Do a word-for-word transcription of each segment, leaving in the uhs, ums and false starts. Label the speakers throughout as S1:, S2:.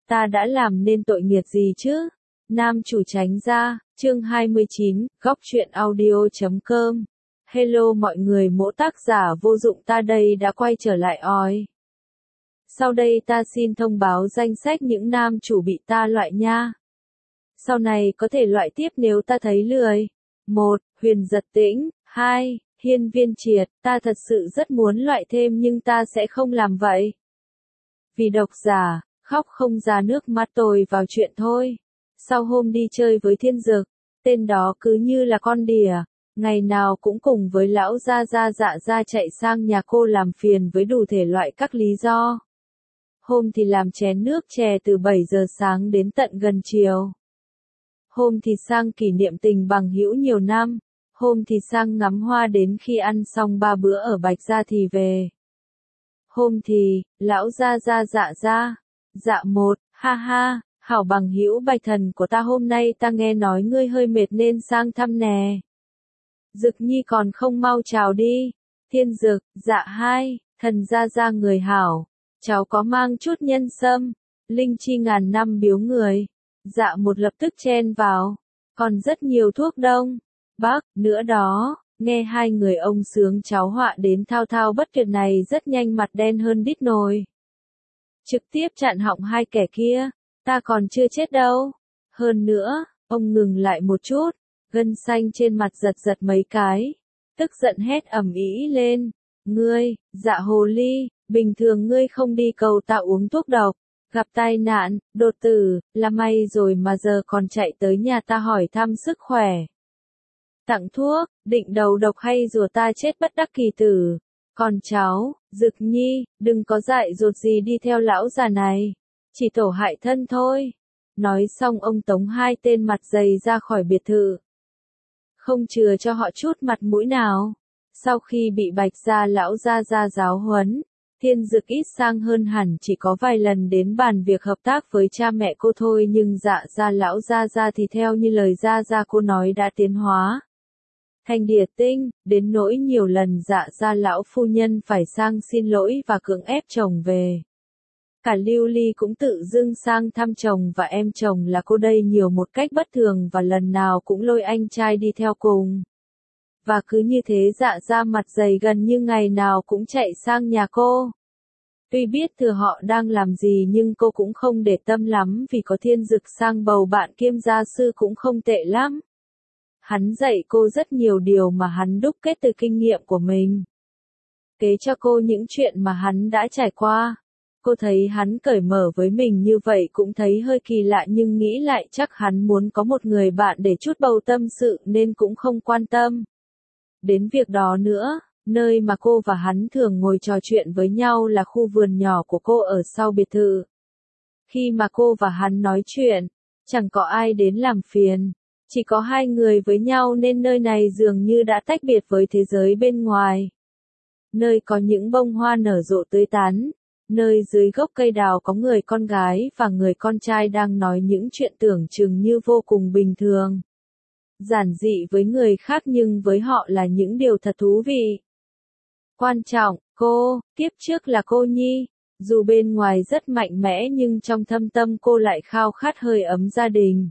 S1: ta đã làm nên tội nghiệt gì chứ? Nam chủ tránh ra, chương hai mươi chín, góc truyện audio chấm com. Hello mọi người, mỗ tác giả vô dụng ta đây đã quay trở lại oi. Sau đây ta xin thông báo danh sách những nam chủ bị ta loại nha. Sau này có thể loại tiếp nếu ta thấy lười. một. Huyền Giật Tĩnh. hai. Hiên Viên Triệt. Ta thật sự rất muốn loại thêm nhưng ta sẽ không làm vậy. Vì độc giả, khóc không ra nước mắt tôi vào chuyện thôi. Sau hôm đi chơi với Thiên Dực, tên đó cứ như là con đỉa, ngày nào cũng cùng với lão gia gia dạ gia chạy sang nhà cô làm phiền với đủ thể loại các lý do. Hôm thì làm chén nước chè từ bảy giờ sáng đến tận gần chiều. Hôm thì sang kỷ niệm tình bằng hữu nhiều năm, hôm thì sang ngắm hoa đến khi ăn xong ba bữa ở Bạch Gia thì về. Hôm thì, lão gia gia dạ gia, dạ một, ha ha, hảo bằng hữu Bạch Thần của ta, hôm nay ta nghe nói ngươi hơi mệt nên sang thăm nè. Dực Nhi còn không mau chào đi. Thiên Dực, dạ hai, thần gia gia người hảo, cháu có mang chút nhân sâm, linh chi ngàn năm biếu người. Dạ một lập tức chen vào, còn rất nhiều thuốc đông, bác, nữa đó. Nghe hai người ông sướng cháu họa đến thao thao bất tuyệt này rất nhanh mặt đen hơn đít nồi. Trực tiếp chặn họng hai kẻ kia, ta còn chưa chết đâu. Hơn nữa, ông ngừng lại một chút, gân xanh trên mặt giật giật mấy cái, tức giận hét ầm ĩ lên. Ngươi, dạ hồ ly, bình thường ngươi không đi cầu ta uống thuốc độc, gặp tai nạn, đột tử, là may rồi mà giờ còn chạy tới nhà ta hỏi thăm sức khỏe. Tặng thuốc, định đầu độc hay rùa ta chết bất đắc kỳ tử. Còn cháu, Dực Nhi, đừng có dại dột gì đi theo lão già này. Chỉ tổ hại thân thôi. Nói xong ông tống hai tên mặt dày ra khỏi biệt thự. Không chừa cho họ chút mặt mũi nào. Sau khi bị Bạch Gia lão gia gia giáo huấn, Thiên Dực ít sang hơn hẳn, chỉ có vài lần đến bàn việc hợp tác với cha mẹ cô thôi, nhưng dạ gia lão gia gia thì theo như lời gia gia cô nói đã tiến hóa thành địa tinh, đến nỗi nhiều lần dạ gia lão phu nhân phải sang xin lỗi và cưỡng ép chồng về. Cả Lưu Ly cũng tự dưng sang thăm chồng và em chồng là cô đây nhiều một cách bất thường và lần nào cũng lôi anh trai đi theo cùng. Và cứ như thế dạ gia mặt dày gần như ngày nào cũng chạy sang nhà cô. Tuy biết thừa họ đang làm gì nhưng cô cũng không để tâm lắm vì có Thiên Dực sang bầu bạn kiêm gia sư cũng không tệ lắm. Hắn dạy cô rất nhiều điều mà hắn đúc kết từ kinh nghiệm của mình. Kể cho cô những chuyện mà hắn đã trải qua. Cô thấy hắn cởi mở với mình như vậy cũng thấy hơi kỳ lạ nhưng nghĩ lại chắc hắn muốn có một người bạn để chút bầu tâm sự nên cũng không quan tâm đến việc đó nữa. Nơi mà cô và hắn thường ngồi trò chuyện với nhau là khu vườn nhỏ của cô ở sau biệt thự. Khi mà cô và hắn nói chuyện, chẳng có ai đến làm phiền. Chỉ có hai người với nhau nên nơi này dường như đã tách biệt với thế giới bên ngoài. Nơi có những bông hoa nở rộ tươi tắn, nơi dưới gốc cây đào có người con gái và người con trai đang nói những chuyện tưởng chừng như vô cùng bình thường. Giản dị với người khác nhưng với họ là những điều thật thú vị. Quan trọng, cô, kiếp trước là cô Nhi, dù bên ngoài rất mạnh mẽ nhưng trong thâm tâm cô lại khao khát hơi ấm gia đình.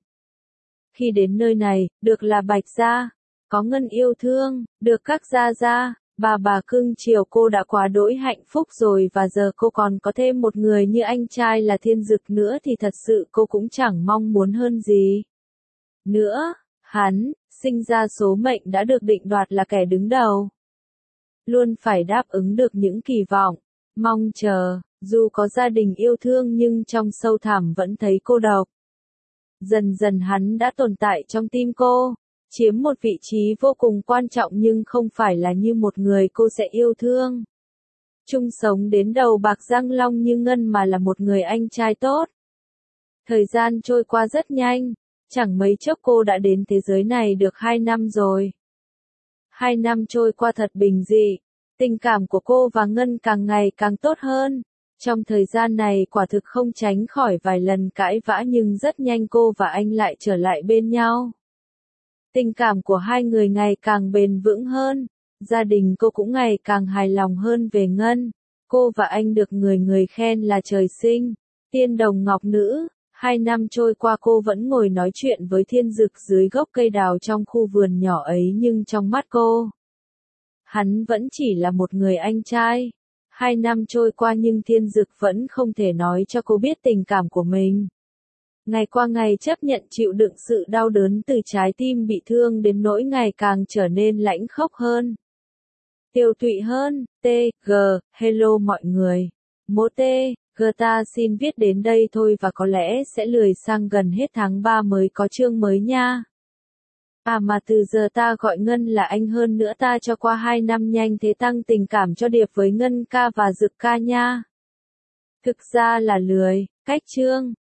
S1: Khi đến nơi này, được là Bạch Gia, có Ngân yêu thương, được các gia gia, bà bà cưng chiều cô đã quá đỗi hạnh phúc rồi và giờ cô còn có thêm một người như anh trai là Thiên Dực nữa thì thật sự cô cũng chẳng mong muốn hơn gì. Nữa, hắn, sinh ra số mệnh đã được định đoạt là kẻ đứng đầu. Luôn phải đáp ứng được những kỳ vọng, mong chờ, dù có gia đình yêu thương nhưng trong sâu thẳm vẫn thấy cô độc. Dần dần hắn đã tồn tại trong tim cô, chiếm một vị trí vô cùng quan trọng nhưng không phải là như một người cô sẽ yêu thương. Chung sống đến đầu bạc răng long như Ngân mà là một người anh trai tốt. Thời gian trôi qua rất nhanh, chẳng mấy chốc cô đã đến thế giới này được hai năm rồi. Hai năm trôi qua thật bình dị, tình cảm của cô và Ngân càng ngày càng tốt hơn. Trong thời gian này quả thực không tránh khỏi vài lần cãi vã nhưng rất nhanh cô và anh lại trở lại bên nhau. Tình cảm của hai người ngày càng bền vững hơn, gia đình cô cũng ngày càng hài lòng hơn về Ngân. Cô và anh được người người khen là trời sinh, Tiên đồng ngọc nữ, hai năm trôi qua cô vẫn ngồi nói chuyện với Thiên Dực dưới gốc cây đào trong khu vườn nhỏ ấy nhưng trong mắt cô, hắn vẫn chỉ là một người anh trai. Hai năm trôi qua nhưng Thiên Dực vẫn không thể nói cho cô biết tình cảm của mình. Ngày qua ngày chấp nhận chịu đựng sự đau đớn từ trái tim bị thương đến nỗi ngày càng trở nên lãnh khốc hơn. Tiều tụy hơn, T, G, hello mọi người. Mô T, G ta xin viết đến đây thôi và có lẽ sẽ lười sang gần hết tháng ba mới có chương mới nha. À mà từ giờ ta gọi Ngân là anh hơn nữa ta cho qua hai năm nhanh thế tăng tình cảm cho Điệp với Ngân ca và Dực ca nha. Thực ra là lười, cách chương.